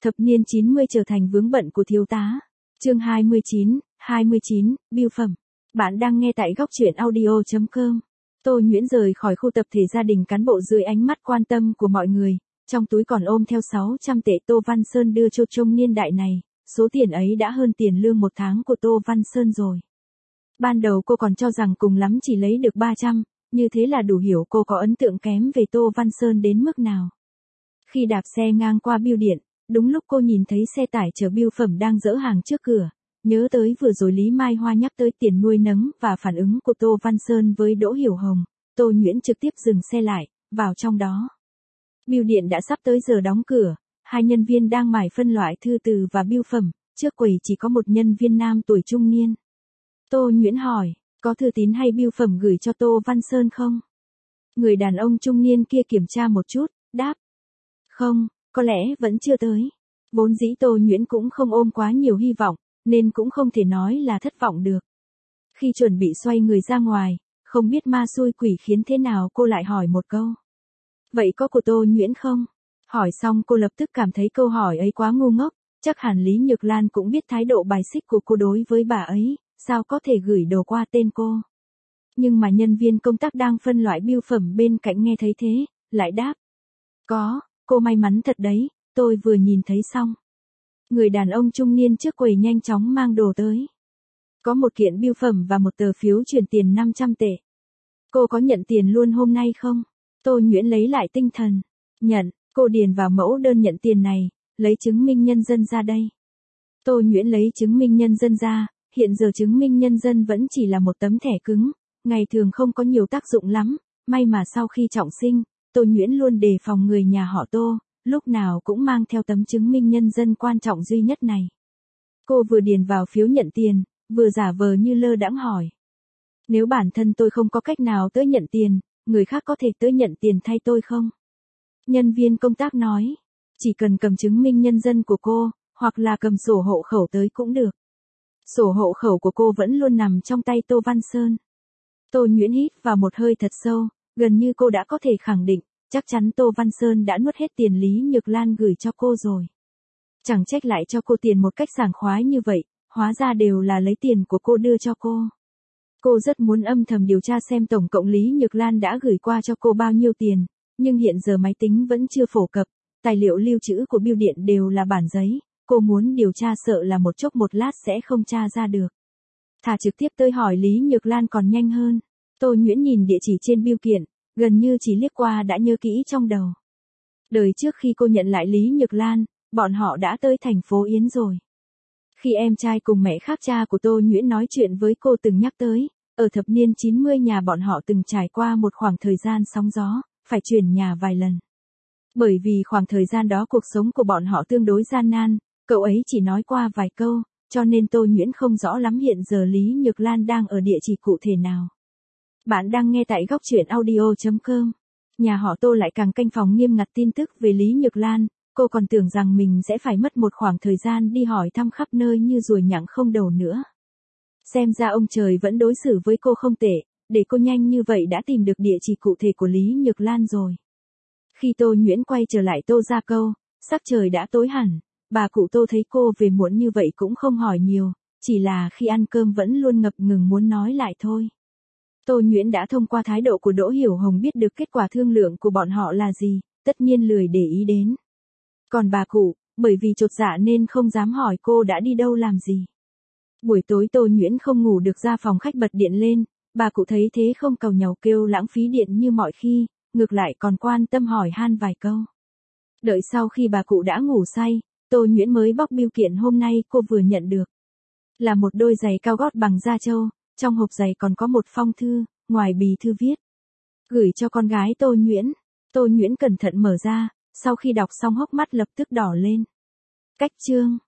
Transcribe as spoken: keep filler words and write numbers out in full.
Thập niên chín mươi trở thành vướng bận của thiếu tá. Chương hai mươi chín, hai mươi chín, bưu phẩm. Bạn đang nghe tại góc truyện audio chấm com. Tô Nhuyễn rời khỏi khu tập thể gia đình cán bộ dưới ánh mắt quan tâm của mọi người, trong túi còn ôm theo sáu trăm tệ Tô Văn Sơn đưa cho trông niên đại này, số tiền ấy đã hơn tiền lương một tháng của Tô Văn Sơn rồi. Ban đầu cô còn cho rằng cùng lắm chỉ lấy được ba trăm, như thế là đủ hiểu cô có ấn tượng kém về Tô Văn Sơn đến mức nào. Khi đạp xe ngang qua bưu điện, đúng lúc cô nhìn thấy xe tải chở bưu phẩm đang dỡ hàng trước cửa, nhớ tới vừa rồi Lý Mai Hoa nhắc tới tiền nuôi nấng và phản ứng của Tô Văn Sơn với Đỗ Hiểu Hồng, Tô Nhuyễn trực tiếp dừng xe lại, vào trong đó. Bưu điện đã sắp tới giờ đóng cửa, hai nhân viên đang mải phân loại thư từ và bưu phẩm, trước quầy chỉ có một nhân viên nam tuổi trung niên. Tô Nhuyễn hỏi, có thư tín hay bưu phẩm gửi cho Tô Văn Sơn không? Người đàn ông trung niên kia kiểm tra một chút, đáp. Không, có lẽ vẫn chưa tới. Vốn dĩ Tô Nhuyễn cũng không ôm quá nhiều hy vọng, nên cũng không thể nói là thất vọng được. Khi chuẩn bị xoay người ra ngoài, không biết ma xui quỷ khiến thế nào cô lại hỏi một câu. Vậy có của Tô Nhuyễn không? Hỏi xong cô lập tức cảm thấy câu hỏi ấy quá ngu ngốc, chắc hẳn Lý Nhược Lan cũng biết thái độ bài xích của cô đối với bà ấy, sao có thể gửi đồ qua tên cô. Nhưng mà nhân viên công tác đang phân loại bưu phẩm bên cạnh nghe thấy thế, lại đáp. Có, cô may mắn thật đấy, tôi vừa nhìn thấy xong. Người đàn ông trung niên trước quầy nhanh chóng mang đồ tới. Có một kiện bưu phẩm và một tờ phiếu chuyển tiền năm trăm tệ. Cô có nhận tiền luôn hôm nay không? Tô Nhuyễn lấy lại tinh thần. Nhận, cô điền vào mẫu đơn nhận tiền này, lấy chứng minh nhân dân ra đây. Tô Nhuyễn lấy chứng minh nhân dân ra, hiện giờ chứng minh nhân dân vẫn chỉ là một tấm thẻ cứng, ngày thường không có nhiều tác dụng lắm, may mà sau khi trọng sinh, Tô Nhuyễn luôn đề phòng người nhà họ Tô, lúc nào cũng mang theo tấm chứng minh nhân dân quan trọng duy nhất này. Cô vừa điền vào phiếu nhận tiền, vừa giả vờ như lơ đãng hỏi. Nếu bản thân tôi không có cách nào tới nhận tiền, người khác có thể tới nhận tiền thay tôi không? Nhân viên công tác nói, chỉ cần cầm chứng minh nhân dân của cô, hoặc là cầm sổ hộ khẩu tới cũng được. Sổ hộ khẩu của cô vẫn luôn nằm trong tay Tô Văn Sơn. Tô Nhuyễn hít vào một hơi thật sâu, gần như cô đã có thể khẳng định, chắc chắn Tô Văn Sơn đã nuốt hết tiền Lý Nhược Lan gửi cho cô rồi. Chẳng trách lại cho cô tiền một cách sảng khoái như vậy, hóa ra đều là lấy tiền của cô đưa cho cô. Cô rất muốn âm thầm điều tra xem tổng cộng Lý Nhược Lan đã gửi qua cho cô bao nhiêu tiền, nhưng hiện giờ máy tính vẫn chưa phổ cập, tài liệu lưu trữ của bưu điện đều là bản giấy, cô muốn điều tra sợ là một chốc một lát sẽ không tra ra được. Thà trực tiếp tới hỏi Lý Nhược Lan còn nhanh hơn. Tô Nhuyễn nhìn địa chỉ trên bưu kiện, gần như chỉ liếc qua đã nhớ kỹ trong đầu. Đời trước khi cô nhận lại Lý Nhược Lan, bọn họ đã tới thành phố Yến rồi. Khi em trai cùng mẹ khác cha của Tô Nhuyễn nói chuyện với cô từng nhắc tới, ở thập niên chín mươi nhà bọn họ từng trải qua một khoảng thời gian sóng gió, phải chuyển nhà vài lần. Bởi vì khoảng thời gian đó cuộc sống của bọn họ tương đối gian nan, cậu ấy chỉ nói qua vài câu, cho nên Tô Nhuyễn không rõ lắm hiện giờ Lý Nhược Lan đang ở địa chỉ cụ thể nào. Bạn đang nghe tại góc truyện audio chấm com. Nhà họ Tô lại càng canh phòng nghiêm ngặt tin tức về Lý Nhược Lan, cô còn tưởng rằng mình sẽ phải mất một khoảng thời gian đi hỏi thăm khắp nơi như ruồi nhặng không đầu nữa. Xem ra ông trời vẫn đối xử với cô không tệ, để cô nhanh như vậy đã tìm được địa chỉ cụ thể của Lý Nhược Lan rồi. Khi Tô Nhuyễn quay trở lại Tô Gia Câu, sắc trời đã tối hẳn, bà cụ Tô thấy cô về muộn như vậy cũng không hỏi nhiều, chỉ là khi ăn cơm vẫn luôn ngập ngừng muốn nói lại thôi. Tô Nhuyễn đã thông qua thái độ của Đỗ Hiểu Hồng biết được kết quả thương lượng của bọn họ là gì, tất nhiên lười để ý đến. Còn bà cụ, bởi vì chột dạ nên không dám hỏi cô đã đi đâu làm gì. Buổi tối Tô Nhuyễn không ngủ được ra phòng khách bật điện lên, bà cụ thấy thế không càu nhàu kêu lãng phí điện như mọi khi, ngược lại còn quan tâm hỏi han vài câu. Đợi sau khi bà cụ đã ngủ say, Tô Nhuyễn mới bóc bưu kiện hôm nay cô vừa nhận được. Là một đôi giày cao gót bằng da trâu, trong hộp giày còn có một phong thư, ngoài bì thư viết. Gửi cho con gái Tô Nhuyễn. Tô Nhuyễn cẩn thận mở ra, sau khi đọc xong hốc mắt lập tức đỏ lên. Cách chương.